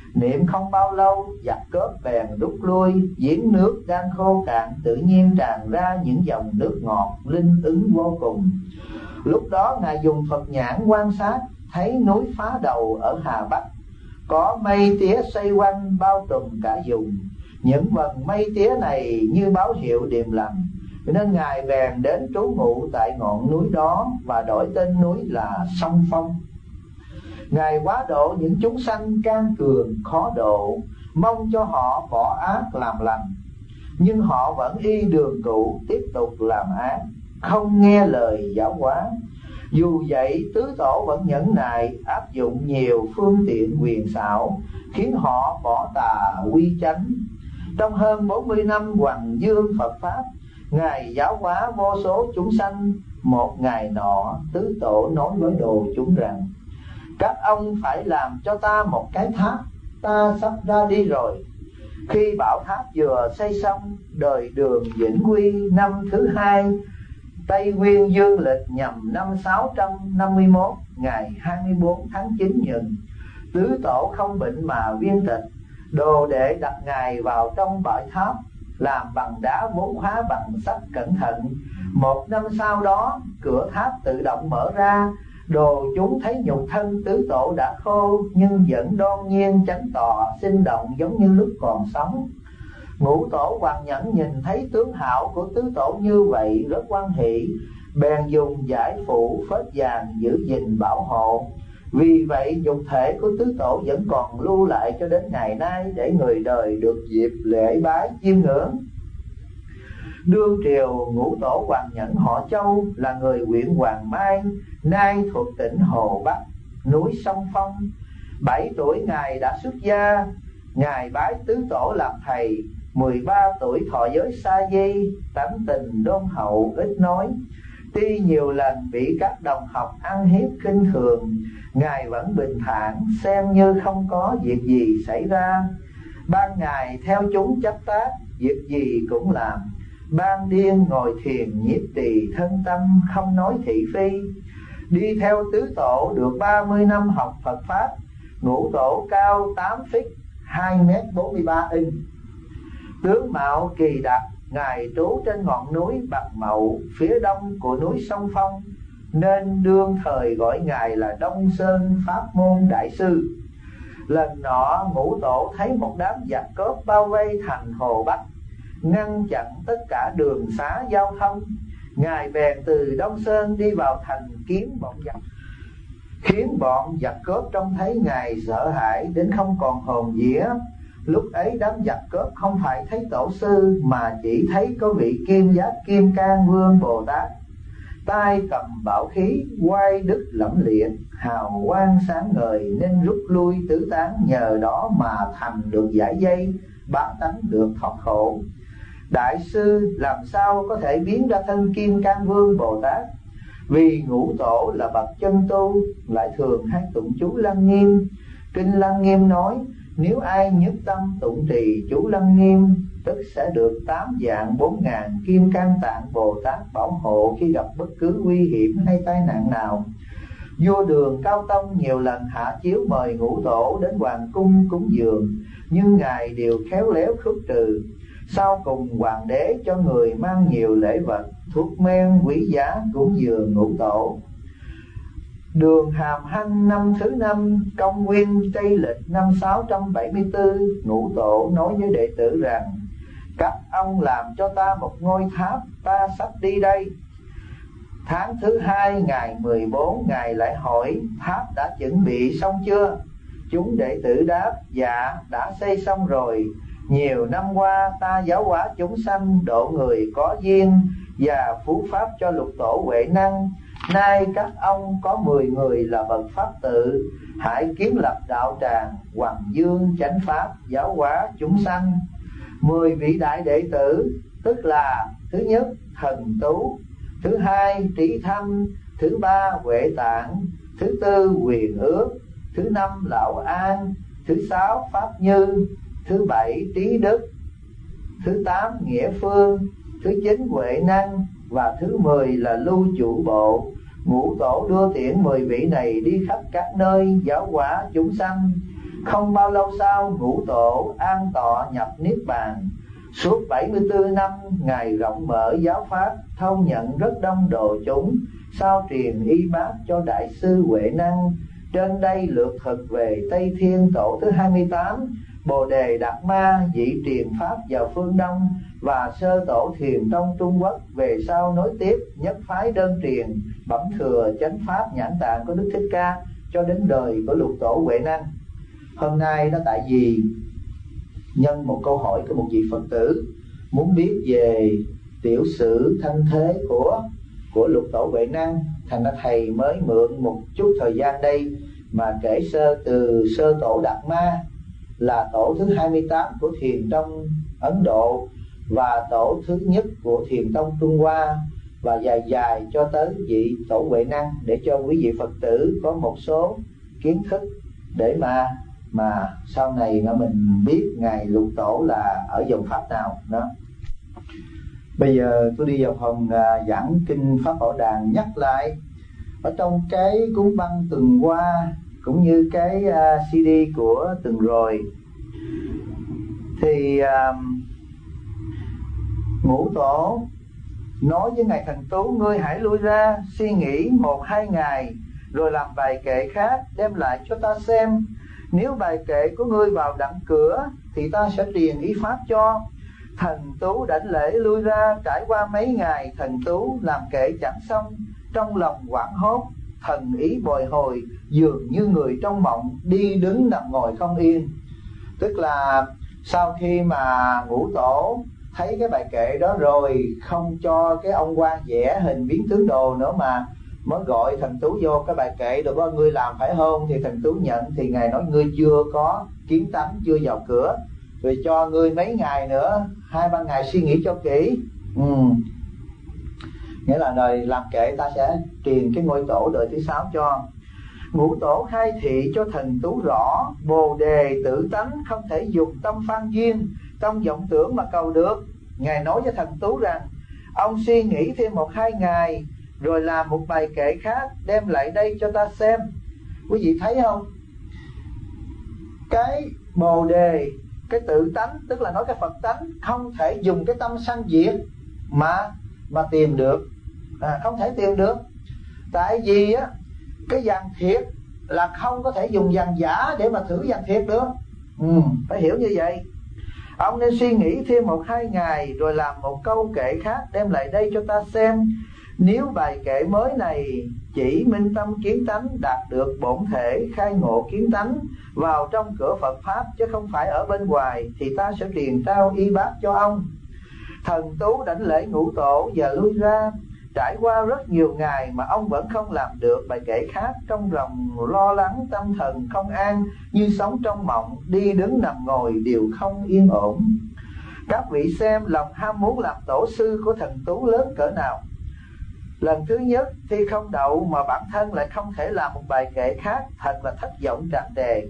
Niệm không bao lâu, giặc cướp bèn rút lui. Giếng nước đang khô cạn, tự nhiên tràn ra những dòng nước ngọt linh ứng vô cùng. Lúc đó Ngài dùng Phật nhãn quan sát, thấy núi Phá Đầu ở Hà Bắc có mây tía xoay quanh bao trùm cả vùng. Những vầng mây tía này như báo hiệu điềm lành, nên Ngài bèn đến trú ngụ tại ngọn núi đó và đổi tên núi là Song Phong. Ngài hóa độ những chúng sanh can cường khó độ, mong cho họ bỏ ác làm lành, nhưng họ vẫn y đường cũ tiếp tục làm ác, không nghe lời giáo hóa. Dù vậy tứ tổ vẫn nhẫn nại áp dụng nhiều phương tiện huyền xảo, khiến họ bỏ tà quy chánh. Trong hơn 40 năm hoằng dương Phật Pháp, Ngài giáo hóa vô số chúng sanh. Một ngày nọ, tứ tổ nói với đồ chúng rằng: các ông phải làm cho ta một cái tháp, ta sắp ra đi rồi. Khi bảo tháp vừa xây xong, đời Đường Vĩnh Quy năm thứ 2 Tây Nguyên dương lịch nhằm năm 651, ngày 24 tháng 9 Nhuận, tứ tổ không bệnh mà viên tịch. Đồ đệ đặt Ngài vào trong bãi tháp, làm bằng đá vốn khóa bằng sắt cẩn thận. Một năm sau đó, cửa tháp tự động mở ra. Đồ chúng thấy nhục thân tứ tổ đã khô, nhưng vẫn đoan nhiên chánh tọa sinh động giống như lúc còn sống. Ngũ tổ Hoàng Nhẫn nhìn thấy tướng hảo của tứ tổ như vậy rất hoan hỷ, bèn dùng giải phụ phết vàng giữ gìn bảo hộ. Vì vậy nhục thể của tứ tổ vẫn còn lưu lại cho đến ngày nay, để người đời được dịp lễ bái chiêm ngưỡng. Đương triều ngũ tổ Hoàng Nhẫn họ Châu là người huyện Hoàng Mai, nay thuộc tỉnh Hồ Bắc, núi Song Phong. 7 tuổi Ngài đã xuất gia. Ngài bái tứ tổ làm thầy. 13 tuổi thọ giới sa di, tánh tình đôn hậu ít nói. Tuy nhiều lần bị các đồng học ăn hiếp khinh thường, Ngài vẫn bình thản, xem như không có việc gì xảy ra. Ban ngày theo chúng chấp tác, việc gì cũng làm. Ban đêm ngồi thiền nhiếp trì thân tâm, không nói thị phi. Đi theo tứ tổ được 30 năm học Phật Pháp. Ngũ tổ cao 8 feet 2,43 inch, tướng mạo kỳ đặc. Ngài trú trên ngọn núi Bạch Mậu, phía đông của núi Song Phong, nên đương thời gọi Ngài là Đông Sơn Pháp Môn Đại Sư. Lần nọ ngũ tổ thấy một đám giặc cướp bao vây thành Hồ Bắc, ngăn chặn tất cả đường xá giao thông. Ngài bèn từ Đông Sơn đi vào thành kiếm bọn giặc, khiến bọn giặc cướp trông thấy Ngài sợ hãi đến không còn hồn vía. Lúc ấy đám giặc cướp không phải thấy tổ sư, mà chỉ thấy có vị Kim Giác Kim Cang Vương Bồ Tát, tay cầm bảo khí, oai đức lẫm liệt, hào quang sáng ngời, nên rút lui tứ tán. Nhờ đó mà thành được giải dây, bá tánh được thoát khổ. Đại sư làm sao có thể biến ra thân Kim Cang Vương Bồ Tát? Vì ngũ tổ là bậc chân tu, lại thường hay tụng chú Lăng Nghiêm. Kinh Lăng Nghiêm nói: nếu ai nhất tâm tụng trì chú Lăng Nghiêm, tức sẽ được 8 vạn 4.000 Kim Cang Tạng Bồ Tát bảo hộ khi gặp bất cứ nguy hiểm hay tai nạn nào. Vua Đường Cao Tông nhiều lần hạ chiếu mời ngũ tổ đến hoàng cung cúng dường, nhưng Ngài đều khéo léo khước trừ. Sau cùng hoàng đế cho người mang nhiều lễ vật, thuốc men quý giá cúng dường ngũ tổ. Đường Hàm Hanh năm thứ 5 Công nguyên Tây Lịch năm 674, ngũ tổ nói với đệ tử rằng: các ông làm cho ta một ngôi tháp, ta sắp đi đây. Tháng thứ 2 ngày 14, Ngài lại hỏi: tháp đã chuẩn bị xong chưa? Chúng đệ tử đáp: dạ, đã xây xong rồi. Nhiều năm qua ta giáo hóa chúng sanh, độ người có duyên và phú pháp cho lục tổ Huệ Năng. Nay các ông có 10 người là bậc pháp tự, hãy kiến lập đạo tràng Hoằng Dương chánh pháp, giáo hóa chúng sanh. 10 vị đại đệ tử tức là: thứ nhất Thần Tú, thứ hai Trí Thâm, thứ ba Huệ Tạng, thứ tư Quyền Ước, thứ năm Lão An, thứ sáu Pháp Như, thứ bảy Trí Đức, thứ 8 Nghĩa Phương, thứ 9 Huệ Năng và thứ 10 là Lưu Chủ Bộ. Ngũ tổ đưa tiễn 10 vị này đi khắp các nơi giáo hóa chúng sanh. Không bao lâu sau, Ngũ Tổ an tọa nhập niết bàn. Suốt 74 năm Ngài rộng mở giáo pháp, thông nhận rất đông đồ chúng, sao truyền y bát cho Đại sư Huệ Năng. Trên đây lược thực về Tây Thiên Tổ thứ 28, Bồ Đề Đạt Ma dị truyền pháp vào phương Đông, và Sơ Tổ Thiền Tông Trung Quốc về sau nối tiếp nhất phái đơn truyền bẩm thừa chánh pháp nhãn tạng của Đức Thích Ca cho đến đời của Lục Tổ Huệ Năng. Hôm nay đó tại vì nhân một câu hỏi của một vị Phật tử muốn biết về tiểu sử thân thế của Lục Tổ Huệ Năng, thành ra thầy mới mượn một chút thời gian đây mà kể sơ từ Sơ Tổ Đạt Ma là tổ thứ 28 của Thiền Tông Ấn Độ và tổ thứ nhất của Thiền Tông Trung Hoa, và dài dài cho tới vị Tổ Huệ Năng, để cho quý vị Phật tử có một số kiến thức để mà sau này mình biết Ngài Lục Tổ là ở dòng pháp nào đó. Bây giờ tôi đi vào phòng giảng kinh Pháp Bảo Đàn, nhắc lại ở trong cái cuốn băng tuần qua cũng như cái CD của tuần rồi thì Ngũ Tổ nói với Ngài Thần Tú: ngươi hãy lui ra suy nghĩ 1-2 ngày rồi làm bài kệ khác đem lại cho ta xem. Nếu bài kệ của ngươi vào đặng cửa thì ta sẽ truyền ý pháp cho. Thần Tú đảnh lễ lui ra. Trải qua mấy ngày, Thần Tú làm kệ chẳng xong, trong lòng hoảng hốt, thần ý bồi hồi, dường như người trong mộng, đi đứng nằm ngồi không yên. Tức là sau khi mà Ngũ Tổ thấy cái bài kệ đó rồi, không cho cái ông quan vẽ hình biến tướng đồ nữa, mà mới gọi Thần Tú vô cái bài kệ được có ngươi làm phải không? Thì Thần Tú nhận, thì Ngài nói ngươi chưa có kiến tánh, chưa vào cửa, rồi cho ngươi mấy ngày nữa, 2-3 ngày suy nghĩ cho kỹ. Nghĩa là đời làm kệ ta sẽ truyền cái ngôi tổ đời thứ 6 cho. Ngũ Tổ khai thị cho Thần Tú rõ, Bồ Đề tự tánh không thể dùng tâm phan duyên, trong vọng tưởng mà cầu được. Ngài nói với Thần Tú rằng ông suy nghĩ thêm 1-2 ngày rồi làm một bài kệ khác đem lại đây cho ta xem. Quý vị thấy không, cái Bồ Đề, cái tự tánh, tức là nói cái Phật tánh, không thể dùng cái tâm sanh diệt mà tìm được, không thể tìm được. Tại vì á, cái vàng thiệt là không có thể dùng vàng giả để mà thử vàng thiệt được. Phải hiểu như vậy. Ông nên suy nghĩ thêm 1-2 ngày rồi làm một câu kệ khác đem lại đây cho ta xem. Nếu bài kệ mới này chỉ minh tâm kiến tánh, đạt được bổn thể khai ngộ kiến tánh vào trong cửa Phật Pháp chứ không phải ở bên ngoài, thì ta sẽ truyền trao y bát cho ông. Thần Tú đảnh lễ Ngũ Tổ và lui ra. Trải qua rất nhiều ngày mà ông vẫn không làm được bài kệ khác, trong lòng lo lắng, tâm thần không an, như sống trong mộng, đi đứng nằm ngồi đều không yên ổn. Các vị xem lòng ham muốn làm tổ sư của Thần Tú lớn cỡ nào. Lần thứ nhất thì không đậu, mà bản thân lại không thể làm một bài kệ khác, thật là thất vọng tràn trề.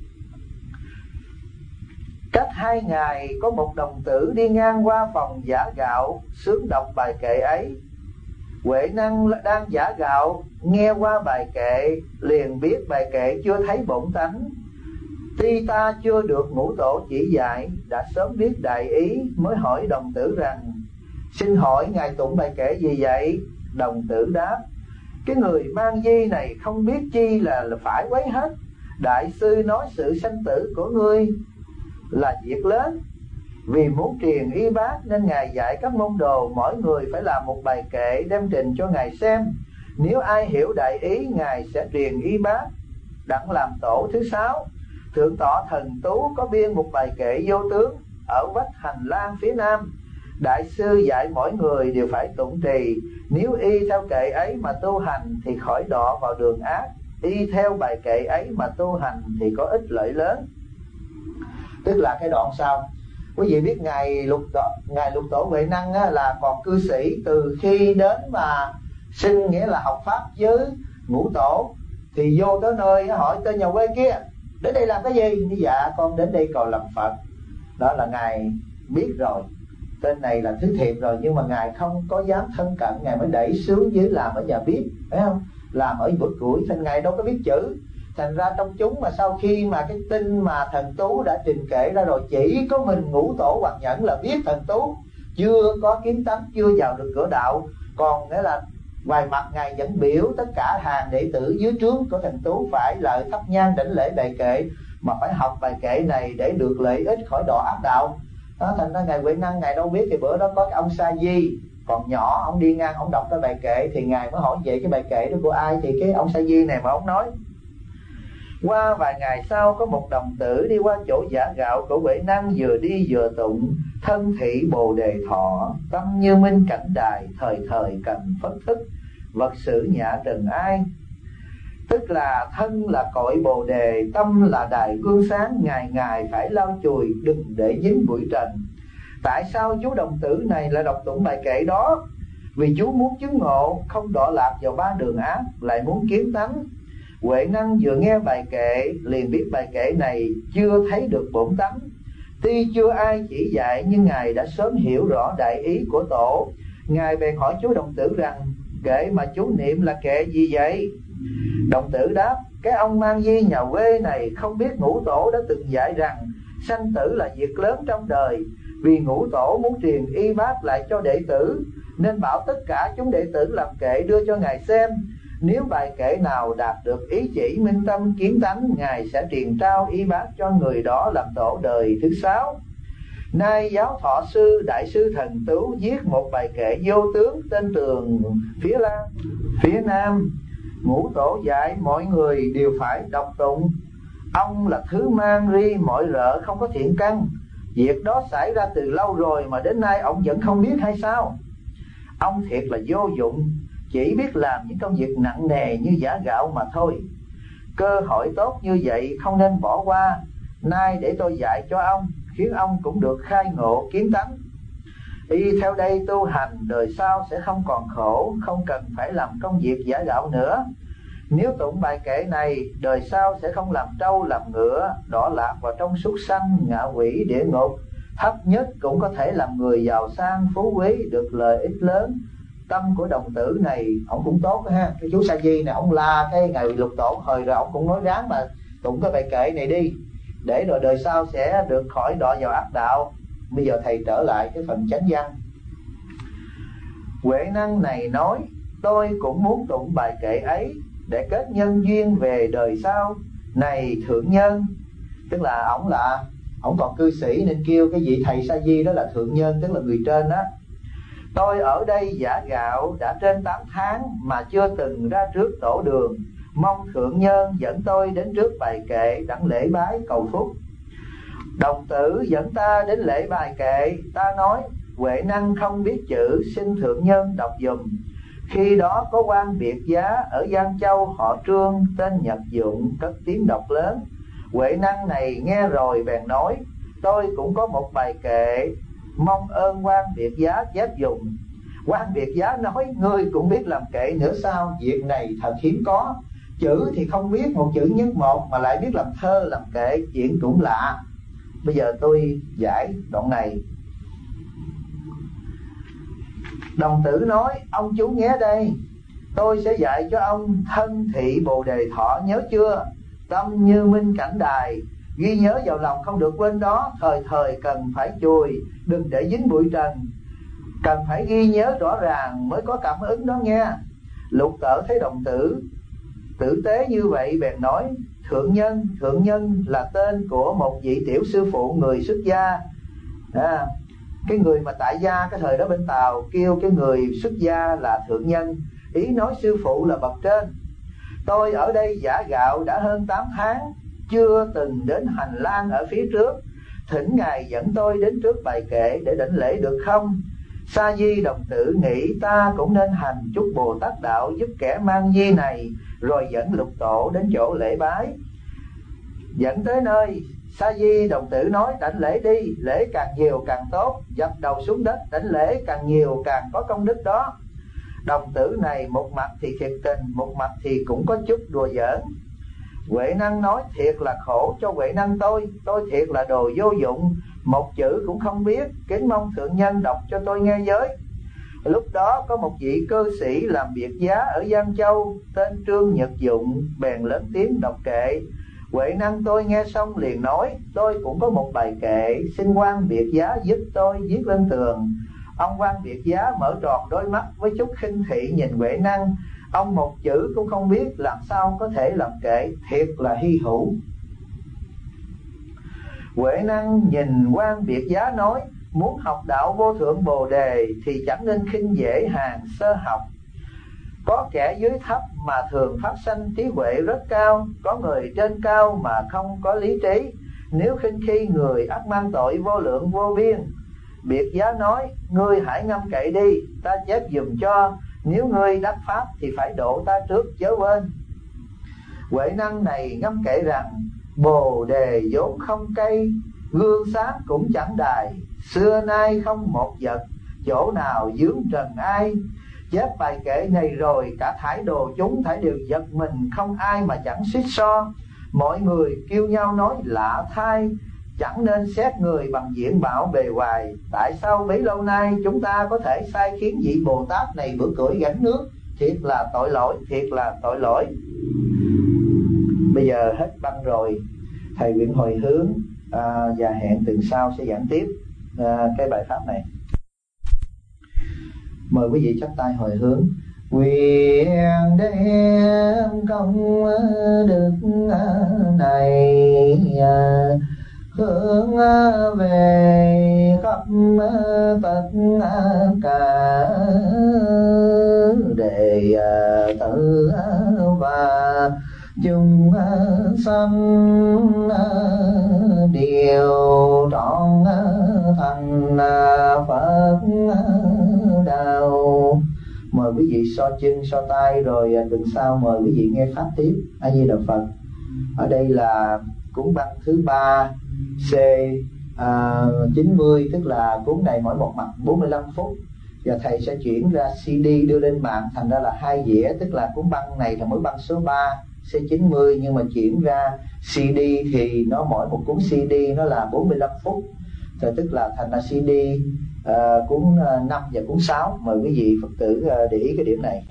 Cách 2 ngày, có một đồng tử đi ngang qua phòng giả gạo, xướng đọc bài kệ ấy. Huệ Năng đang giả gạo, nghe qua bài kệ, liền biết bài kệ chưa thấy bổn tánh. Tuy ta chưa được Ngũ Tổ chỉ dạy, đã sớm biết đại ý, mới hỏi đồng tử rằng: xin hỏi ngài tụng bài kệ gì vậy? Đồng tử đáp: cái người mang di này không biết chi là phải quấy hết. Đại sư nói sự sanh tử của ngươi là việc lớn, vì muốn truyền y bát nên ngài dạy các môn đồ mỗi người phải làm một bài kệ đem trình cho ngài xem. Nếu ai hiểu đại ý, ngài sẽ truyền y bát. Đặng làm tổ thứ 6, thượng tọa Thần Tú có biên một bài kệ vô tướng ở vách hành lang phía nam. Đại sư dạy mỗi người đều phải tụng trì, nếu y theo kệ ấy mà tu hành thì khỏi đọa vào đường ác, y theo bài kệ ấy mà tu hành thì có ích lợi lớn. Tức là cái đoạn sau, quý vị biết ngài Lục Tổ Huệ Năng là còn cư sĩ, từ khi đến mà sinh nghĩa là học pháp với Ngũ Tổ, thì vô tới nơi hỏi tên nhà quê kia: đến đây làm cái gì? Dạ con đến đây cầu làm Phật. Đó là ngài biết rồi, tên này là thứ thiệt rồi, nhưng mà ngài không có dám thân cận, ngài mới đẩy xuống dưới làm ở nhà bếp, phải không? Làm ở bữa củi, thành ngài đâu có biết chữ. Thành ra trong chúng mà sau khi mà cái tin mà Thần Tú đã trình kể ra rồi, chỉ có mình Ngũ Tổ Hoàng Nhẫn là biết Thần Tú chưa có kiến tánh, chưa vào được cửa đạo. Còn nghĩa là ngoài mặt ngài vẫn biểu tất cả hàng đệ tử dưới trướng của Thần Tú phải lại thắp nhang đảnh lễ bài kệ, mà phải học bài kệ này để được lợi ích khỏi đọa ác đạo đó. Thành ra ngài Huệ Năng ngài đâu biết, thì bữa đó có cái ông Sa Di còn nhỏ, ông đi ngang ông đọc cái bài kệ, thì ngài mới hỏi vậy cái bài kệ đó của ai, thì cái ông Sa Di này mà ông nói. Qua vài ngày sau, có một đồng tử đi qua chỗ giả gạo của Huệ Năng, vừa đi vừa tụng: thân thị Bồ Đề Thọ, tâm như minh cảnh đài, thời thời cần phất thức, vật sự nhã trần ai. Tức là thân là cội Bồ Đề, tâm là đài gương sáng, ngày ngày phải lau chùi, đừng để dính bụi trần. Tại sao chú đồng tử này lại đọc tụng bài kệ đó? Vì chú muốn chứng ngộ, không đọa lạc vào ba đường ác, lại muốn kiến tánh. Huệ Năng vừa nghe bài kệ liền biết bài kệ này chưa thấy được bổn tánh. Tuy chưa ai chỉ dạy, nhưng ngài đã sớm hiểu rõ đại ý của tổ. Ngài bèn hỏi chú đồng tử rằng: kệ mà chú niệm là kệ gì vậy? Đồng tử đáp: cái ông Mang Di nhà quê này không biết Ngũ Tổ đã từng dạy rằng sanh tử là việc lớn trong đời. Vì Ngũ Tổ muốn truyền y bát lại cho đệ tử, nên bảo tất cả chúng đệ tử làm kệ đưa cho ngài xem. Nếu bài kệ nào đạt được ý chỉ minh tâm kiến tánh, ngài sẽ truyền trao y bát cho người đó làm tổ đời thứ 6. Nay giáo thọ sư đại sư Thần Tú viết một bài kệ vô tướng tên Tường phía Nam. Ngũ Tổ dạy mọi người đều phải đọc tụng. Ông là thứ mang ri mọi rợ, không có thiện căn. Việc đó xảy ra từ lâu rồi mà đến nay ông vẫn không biết hay sao? Ông thiệt là vô dụng, chỉ biết làm những công việc nặng nề như giả gạo mà thôi. Cơ hội tốt như vậy không nên bỏ qua. Nay để tôi dạy cho ông, khiến ông cũng được khai ngộ kiến tánh. Y theo đây tu hành, đời sau sẽ không còn khổ, không cần phải làm công việc giả gạo nữa. Nếu tụng bài kệ này, đời sau sẽ không làm trâu làm ngựa, đọa lạc vào trong súc sanh, ngạ quỷ, địa ngục. Thấp nhất cũng có thể làm người giàu sang phú quý, được lợi ích lớn. Tâm của đồng tử này ông cũng tốt ha. Cái chú Sa Di này ông la cái ngày Lục Tổ hồi rồi ông cũng nói ráng mà tụng cái bài kệ này đi, để rồi đời sau sẽ được khỏi đọa vào ác đạo. Bây giờ thầy trở lại cái phần chánh văn. Huệ Năng này nói: tôi cũng muốn tụng bài kệ ấy để kết nhân duyên về đời sau. Này thượng nhân, tức là ổng còn cư sĩ nên kêu cái vị thầy Sa Di đó là thượng nhân, tức là người trên đó. Tôi ở đây giả gạo đã trên 8 tháng mà chưa từng ra trước tổ đường, mong thượng nhân dẫn tôi đến trước bài kệ đặng lễ bái cầu phúc. Đồng tử dẫn ta đến lễ bài kệ. Ta nói: Huệ Năng không biết chữ, xin thượng nhân đọc dùm. Khi đó có quan Biệt Giá ở Giang Châu họ Trương tên Nhật Dụng cất tiếng đọc lớn. Huệ Năng này nghe rồi bèn nói: tôi cũng có một bài kệ, mong ơn quan Biệt Giá chép dùng. Quan Biệt Giá nói: ngươi cũng biết làm kệ nữa sao? Việc này thật hiếm có. Chữ thì không biết một chữ nhất một, mà lại biết làm thơ làm kệ, chuyện cũng lạ. Bây giờ tôi giải đoạn này. Đồng tử nói: ông chú nghe đây, tôi sẽ dạy cho ông thân thị Bồ Đề Thọ, nhớ chưa? Tâm như minh cảnh đài, ghi nhớ vào lòng không được quên đó. Thời thời cần phải chùi, đừng để dính bụi trần. Cần phải ghi nhớ rõ ràng mới có cảm ứng đó nghe. Lục Tở thấy đồng tử tử tế như vậy bèn nói: thượng nhân là tên của một vị tiểu sư phụ người xuất gia. Cái người mà tại gia cái thời đó bên Tàu kêu cái người xuất gia là thượng nhân, ý nói sư phụ là bậc trên. Tôi ở đây giả gạo đã hơn 8 tháng, chưa từng đến hành lang ở phía trước. Thỉnh ngài dẫn tôi đến trước bài kệ để đảnh lễ được không? Sa Di đồng tử nghĩ ta cũng nên hành chút Bồ Tát đạo giúp kẻ mang di này, rồi dẫn Lục Tổ đến chỗ lễ bái. Dẫn tới nơi, Sa Di đồng tử nói: đảnh lễ đi, lễ càng nhiều càng tốt, dập đầu xuống đất đảnh lễ càng nhiều càng có công đức đó. Đồng tử này một mặt thì thiệt tình, một mặt thì cũng có chút đùa giỡn. Huệ Năng nói: thiệt là khổ cho Huệ Năng tôi thiệt là đồ vô dụng, một chữ cũng không biết, kính mong thượng nhân đọc cho tôi nghe với. Lúc đó có một vị cư sĩ làm việc giá ở Giang Châu, tên Trương Nhật Dụng, bèn lớn tiếng đọc kệ. Huệ Năng tôi nghe xong liền nói: tôi cũng có một bài kệ, xin quan biệt giá giúp tôi viết lên tường. Ông quan biệt giá mở tròn đôi mắt với chút khinh thị nhìn Huệ Năng. Ông một chữ cũng không biết, làm sao có thể làm kệ, thiệt là hy hữu. Huệ Năng nhìn quan biệt giá nói: muốn học đạo vô thượng Bồ Đề thì chẳng nên khinh dễ hàng sơ học. Có kẻ dưới thấp mà thường phát sanh trí huệ rất cao, có người trên cao mà không có lý trí. Nếu khinh khi người ắt mang tội vô lượng vô biên. Biệt giá nói: ngươi hãy ngâm kệ đi, ta chép dùm cho. Nếu ngươi đắc pháp thì phải độ ta trước chớ quên. Huệ Năng này ngâm kệ rằng: Bồ Đề vốn không cây, gương sáng cũng chẳng đài. Xưa nay không một vật, chỗ nào dướng trần ai. Chép bài kệ này rồi, cả thải đồ chúng thải đều giật mình, không ai mà chẳng suýt so. Mọi người kêu nhau nói lạ thay, chẳng nên xét người bằng diện mạo bề ngoài. Tại sao bấy lâu nay chúng ta có thể sai khiến vị Bồ Tát này bữa cưỡi gánh nước? Thiệt là tội lỗi, thiệt là tội lỗi. Bây giờ hết băng rồi, thầy nguyện hồi hướng và hẹn tuần sau sẽ giảng tiếp cái bài pháp này. Mời quý vị chắp tay hồi hướng. Nguyện đem công đức này hướng về khắp tất cả đệ tử và chúng sanh đều trọn thành Phật đạo. Mời quý vị so chân so tay, rồi tuần sau mời quý vị nghe pháp tiếp. A Di Đà Phật. Ở đây là cuốn băng thứ 3 C 90, tức là cuốn này mỗi một mặt 45 phút. Và thầy sẽ chuyển ra CD đưa lên mạng, thành ra là 2 dĩa, tức là cuốn băng này là mỗi băng số 3 C90, nhưng mà chuyển ra CD thì nó mỗi một cuốn CD nó là 45 phút. Thì tức là thành là CD cuốn 5 và cuốn 6. Mời quý vị Phật tử để ý cái điểm này.